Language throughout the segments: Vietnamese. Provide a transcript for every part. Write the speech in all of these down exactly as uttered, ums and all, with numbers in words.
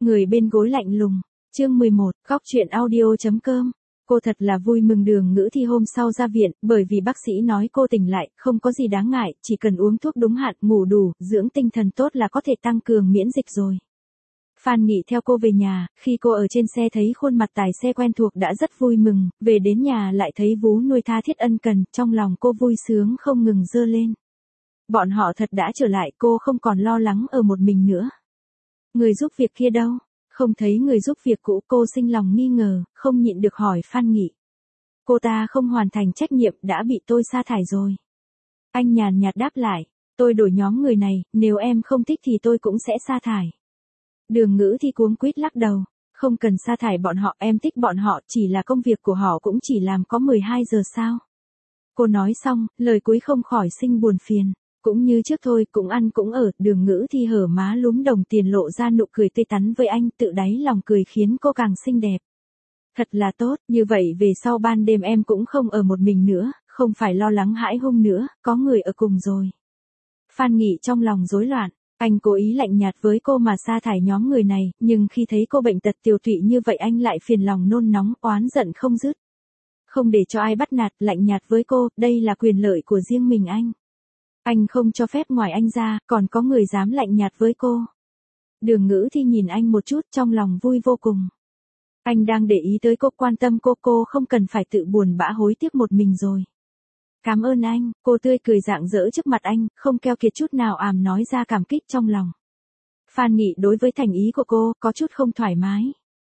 Người bên gối lạnh lùng. Chương mười một, góc chuyện audio chấm com. Cô thật là vui mừng Đường Ngữ Thi hôm sau ra viện, bởi vì bác sĩ nói cô tỉnh lại, không có gì đáng ngại, chỉ cần uống thuốc đúng hạn, ngủ đủ, dưỡng tinh thần tốt là có thể tăng cường miễn dịch rồi. Phan Nghị theo cô về nhà, khi cô ở trên xe thấy khuôn mặt tài xe quen thuộc đã rất vui mừng, về đến nhà lại thấy vú nuôi tha thiết ân cần, trong lòng cô vui sướng không ngừng dơ lên. Bọn họ thật đã trở lại, cô không còn lo lắng ở một mình nữa. Người giúp việc kia đâu? Không thấy người giúp việc cũ, cô sinh lòng nghi ngờ, không nhịn được hỏi Phan Nghị. Cô ta không hoàn thành trách nhiệm đã bị tôi sa thải rồi. Anh nhàn nhạt đáp lại, tôi đổi nhóm người này, nếu em không thích thì tôi cũng sẽ sa thải. Đường Ngữ Thi cuống quýt lắc đầu, không cần sa thải bọn họ, em thích bọn họ, chỉ là công việc của họ cũng chỉ làm có mười hai giờ sao. Cô nói xong, lời cuối không khỏi sinh buồn phiền. Cũng như trước thôi, cũng ăn cũng ở, Đường Ngữ Thi hở má lúm đồng tiền lộ ra nụ cười tươi tắn với anh, tự đáy lòng cười khiến cô càng xinh đẹp. Thật là tốt, như vậy về sau ban đêm em cũng không ở một mình nữa, không phải lo lắng hãi hùng nữa, có người ở cùng rồi. Phan Nghị trong lòng rối loạn, anh cố ý lạnh nhạt với cô mà sa thải nhóm người này, nhưng khi thấy cô bệnh tật tiều tụy như vậy anh lại phiền lòng nôn nóng, oán giận không dứt. Không để cho ai bắt nạt, lạnh nhạt với cô, đây là quyền lợi của riêng mình anh. Anh không cho phép ngoài anh ra, còn có người dám lạnh nhạt với cô. Đường Ngữ Thi nhìn anh một chút trong lòng vui vô cùng. Anh đang để ý tới cô, quan tâm cô, cô không cần phải tự buồn bã hối tiếc một mình rồi. Cảm ơn anh, cô tươi cười rạng rỡ trước mặt anh, không keo kiệt chút nào àm nói ra cảm kích trong lòng. Phan Nghị đối với thành ý của cô, có chút không thoải mái.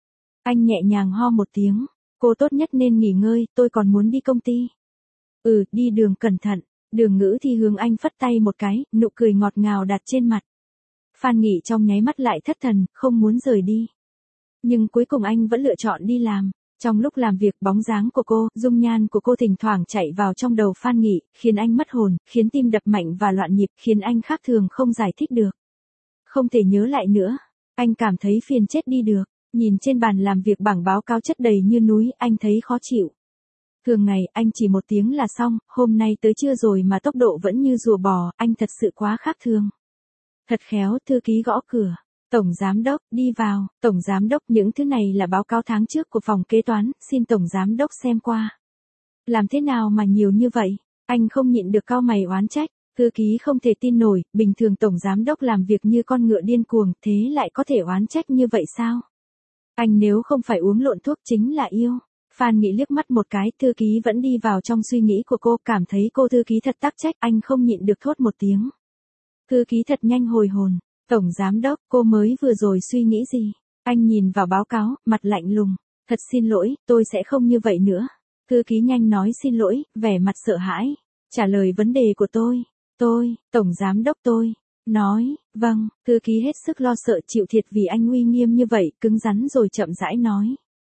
Anh nhẹ nhàng ho một tiếng, cô tốt nhất nên nghỉ ngơi, tôi còn muốn đi công ty. Ừ, đi đường cẩn thận. Đường Ngữ Thi hướng anh phất tay một cái, nụ cười ngọt ngào đặt trên mặt. Phan Nghị trong nháy mắt lại thất thần, không muốn rời đi. Nhưng cuối cùng anh vẫn lựa chọn đi làm. Trong lúc làm việc, bóng dáng của cô, dung nhan của cô thỉnh thoảng chạy vào trong đầu Phan Nghị, khiến anh mất hồn, khiến tim đập mạnh và loạn nhịp, khiến anh khác thường không giải thích được. Không thể nhớ lại nữa, anh cảm thấy phiền chết đi được. Nhìn trên bàn làm việc bảng báo cáo chất đầy như núi, anh thấy khó chịu. Thường ngày, anh chỉ một tiếng là xong, hôm nay tới trưa rồi mà tốc độ vẫn như rùa bò, anh thật sự quá khác thường. Thật khéo, thư ký gõ cửa. Tổng Giám Đốc, đi vào. Tổng Giám Đốc, những thứ này là báo cáo tháng trước của phòng kế toán, xin Tổng Giám Đốc xem qua. Làm thế nào mà nhiều như vậy? Anh không nhịn được cau mày oán trách. Thư ký không thể tin nổi, bình thường Tổng Giám Đốc làm việc như con ngựa điên cuồng, thế lại có thể oán trách như vậy sao? Anh nếu không phải uống lộn thuốc chính là yêu. Phan Nghị liếc mắt một cái, thư ký vẫn đi vào trong suy nghĩ của cô, cảm thấy cô thư ký thật tắc trách, anh không nhịn được thốt một tiếng. Thư ký thật nhanh hồi hồn. Tổng Giám Đốc, cô mới vừa rồi suy nghĩ gì? Anh nhìn vào báo cáo, mặt lạnh lùng. Thật xin lỗi, tôi sẽ không như vậy nữa. Thư ký nhanh nói xin lỗi, vẻ mặt sợ hãi. Trả lời vấn đề của tôi. Tôi, Tổng Giám Đốc tôi. Nói, vâng, thư ký hết sức lo sợ chịu thiệt vì anh uy nghiêm như vậy, cứng rắn rồi chậm rãi nói.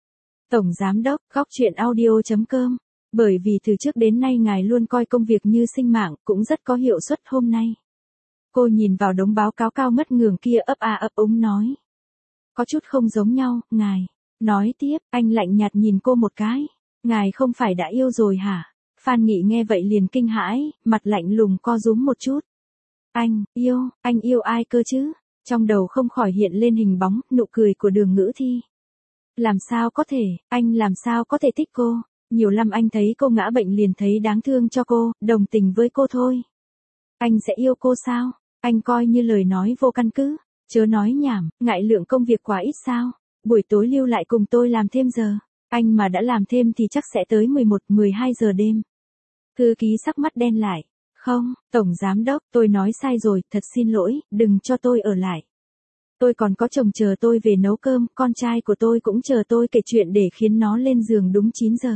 Tổng Giám Đốc, góc chuyện audio chấm com. Bởi vì từ trước đến nay ngài luôn coi công việc như sinh mạng, cũng rất có hiệu suất hôm nay. Cô nhìn vào đống báo cáo cao mất ngường kia ấp a ấp úng nói. Có chút không giống nhau, ngài. Nói tiếp, anh lạnh nhạt nhìn cô một cái. Ngài không phải đã yêu rồi hả? Phan Nghị nghe vậy liền kinh hãi, mặt lạnh lùng co rúm một chút. Anh, yêu, anh yêu ai cơ chứ? Trong đầu không khỏi hiện lên hình bóng, nụ cười của Đường Ngữ Thi. Làm sao có thể, anh làm sao có thể thích cô? Nhiều năm anh thấy cô ngã bệnh liền thấy đáng thương cho cô, đồng tình với cô thôi. Anh sẽ yêu cô sao? Anh coi như lời nói vô căn cứ. Chớ nói nhảm, ngại lượng công việc quá ít sao? Buổi tối lưu lại cùng tôi làm thêm giờ. Anh mà đã làm thêm thì chắc sẽ tới mười một, mười hai giờ đêm. Thư ký sắc mắt đen lại. Không, Tổng Giám Đốc, tôi nói sai rồi, thật xin lỗi, đừng cho tôi ở lại. Tôi còn có chồng chờ tôi về nấu cơm, con trai của tôi cũng chờ tôi kể chuyện để khiến nó lên giường đúng chín giờ.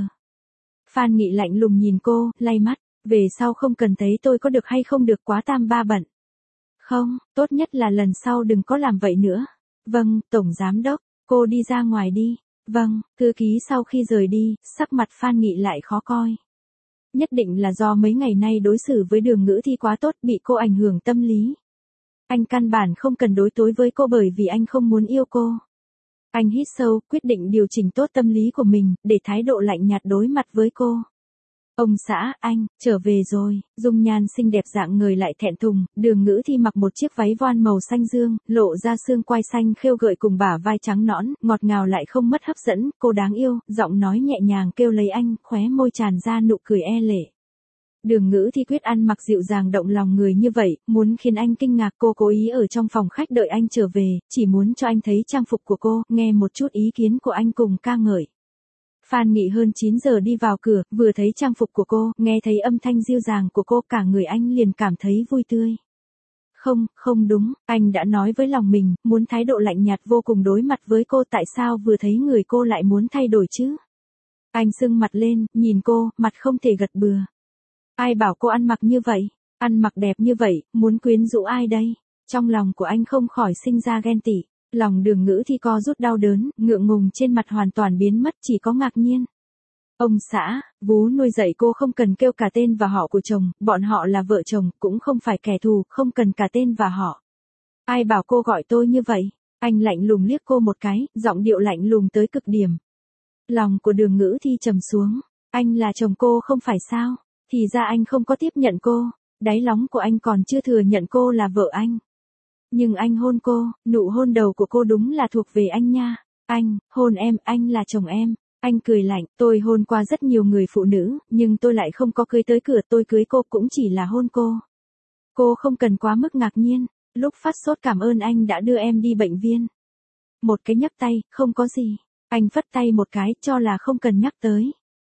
Phan Nghị lạnh lùng nhìn cô, lay mắt, về sau không cần thấy tôi có được hay không được quá tam ba bận. Không, tốt nhất là lần sau đừng có làm vậy nữa. Vâng, Tổng Giám Đốc, cô đi ra ngoài đi. Vâng, thư ký sau khi rời đi, sắc mặt Phan Nghị lại khó coi. Nhất định là do mấy ngày nay đối xử với Đường Ngữ Thi quá tốt, bị cô ảnh hưởng tâm lý. Anh căn bản không cần đối tối với cô bởi vì anh không muốn yêu cô. Anh hít sâu, quyết định điều chỉnh tốt tâm lý của mình, để thái độ lạnh nhạt đối mặt với cô. Ông xã, anh, trở về rồi, dung nhan xinh đẹp dạng người lại thẹn thùng, Đường Ngữ Thi mặc một chiếc váy voan màu xanh dương, lộ ra xương quai xanh khêu gợi cùng bả vai trắng nõn, ngọt ngào lại không mất hấp dẫn, cô đáng yêu, giọng nói nhẹ nhàng kêu lấy anh, khóe môi tràn ra nụ cười e lệ. Đường Ngữ Thi quyết ăn mặc dịu dàng động lòng người như vậy, muốn khiến anh kinh ngạc, cô cố ý ở trong phòng khách đợi anh trở về, chỉ muốn cho anh thấy trang phục của cô, nghe một chút ý kiến của anh cùng ca ngợi. Phan Nghị hơn chín giờ đi vào cửa, vừa thấy trang phục của cô, nghe thấy âm thanh dịu dàng của cô, cả người anh liền cảm thấy vui tươi. Không, không đúng, anh đã nói với lòng mình, muốn thái độ lạnh nhạt vô cùng đối mặt với cô, tại sao vừa thấy người cô lại muốn thay đổi chứ? Anh sưng mặt lên, nhìn cô, mặt không thể gật bừa. Ai bảo cô ăn mặc như vậy, ăn mặc đẹp như vậy, muốn quyến rũ ai đây? Trong lòng của anh không khỏi sinh ra ghen tị. Lòng Đường Ngữ Thi co rút đau đớn, ngượng ngùng trên mặt hoàn toàn biến mất, chỉ có ngạc nhiên. Ông xã, vú nuôi dạy cô không cần kêu cả tên và họ của chồng, bọn họ là vợ chồng, cũng không phải kẻ thù, không cần cả tên và họ. Ai bảo cô gọi tôi như vậy? Anh lạnh lùng liếc cô một cái, giọng điệu lạnh lùng tới cực điểm. Lòng của Đường Ngữ Thi trầm xuống, anh là chồng cô không phải sao? Thì ra anh không có tiếp nhận cô, đáy lòng của anh còn chưa thừa nhận cô là vợ anh. Nhưng anh hôn cô, nụ hôn đầu của cô đúng là thuộc về anh nha. Anh, hôn em, anh là chồng em. Anh cười lạnh, tôi hôn qua rất nhiều người phụ nữ, nhưng tôi lại không có cưới tới cửa, tôi cưới cô cũng chỉ là hôn cô. Cô không cần quá mức ngạc nhiên, lúc phát sốt cảm ơn anh đã đưa em đi bệnh viện. Một cái nhấc tay, không có gì. Anh phất tay một cái, cho là không cần nhắc tới.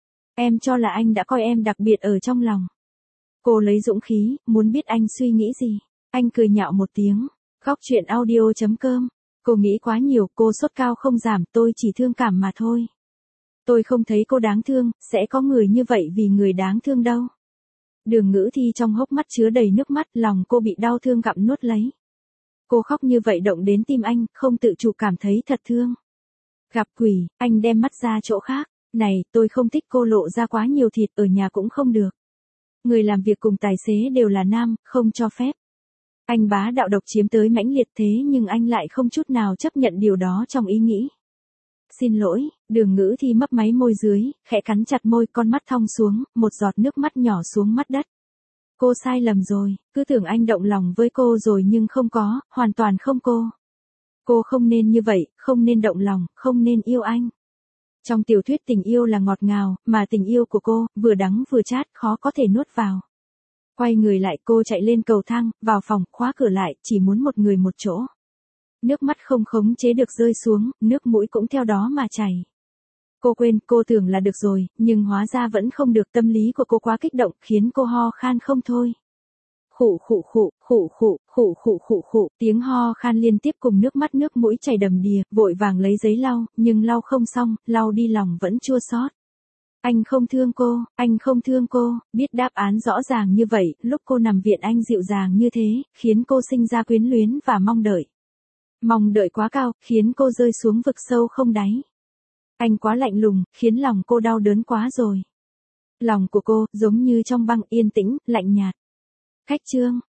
Em cho là anh đã coi em đặc biệt ở trong lòng. Cô lấy dũng khí, muốn biết anh suy nghĩ gì. Anh cười nhạo một tiếng. Góc truyện audio chấm com. Cô nghĩ quá nhiều, cô sốt cao không giảm, tôi chỉ thương cảm mà thôi. Tôi không thấy cô đáng thương, sẽ có người như vậy vì người đáng thương đâu. Đường Ngữ Thi trong hốc mắt chứa đầy nước mắt, lòng cô bị đau thương gặm nuốt lấy. Cô khóc như vậy động đến tim anh, không tự chủ cảm thấy thật thương. Gặp quỷ, anh đem mắt ra chỗ khác. Này, tôi không thích cô lộ ra quá nhiều thịt, ở nhà cũng không được. Người làm việc cùng tài xế đều là nam, không cho phép. Anh bá đạo độc chiếm tới mãnh liệt thế nhưng anh lại không chút nào chấp nhận điều đó trong ý nghĩ. Xin lỗi, Đường Ngữ Thi mấp máy môi dưới, khẽ cắn chặt môi, con mắt thong xuống, một giọt nước mắt nhỏ xuống mắt đất. Cô sai lầm rồi, cứ tưởng anh động lòng với cô rồi nhưng không có, hoàn toàn không cô. Cô không nên như vậy, không nên động lòng, không nên yêu anh. Trong tiểu thuyết tình yêu là ngọt ngào, mà tình yêu của cô, vừa đắng vừa chát, khó có thể nuốt vào. Quay người lại, cô chạy lên cầu thang, vào phòng, khóa cửa lại, chỉ muốn một người một chỗ. Nước mắt không khống chế được rơi xuống, nước mũi cũng theo đó mà chảy. Cô quên, cô tưởng là được rồi, nhưng hóa ra vẫn không được, tâm lý của cô quá kích động, khiến cô ho khan không thôi. Khụ khụ khụ, khụ khụ, khụ khụ khụ khụ, tiếng ho khan liên tiếp cùng nước mắt nước mũi chảy đầm đìa, vội vàng lấy giấy lau, nhưng lau không xong, lau đi lòng vẫn chua xót. Anh không thương cô, anh không thương cô, biết đáp án rõ ràng như vậy, lúc cô nằm viện anh dịu dàng như thế, khiến cô sinh ra quyến luyến và mong đợi. Mong đợi quá cao, khiến cô rơi xuống vực sâu không đáy. Anh quá lạnh lùng, khiến lòng cô đau đớn quá rồi. Lòng của cô, giống như trong băng yên tĩnh, lạnh nhạt. Khách trương,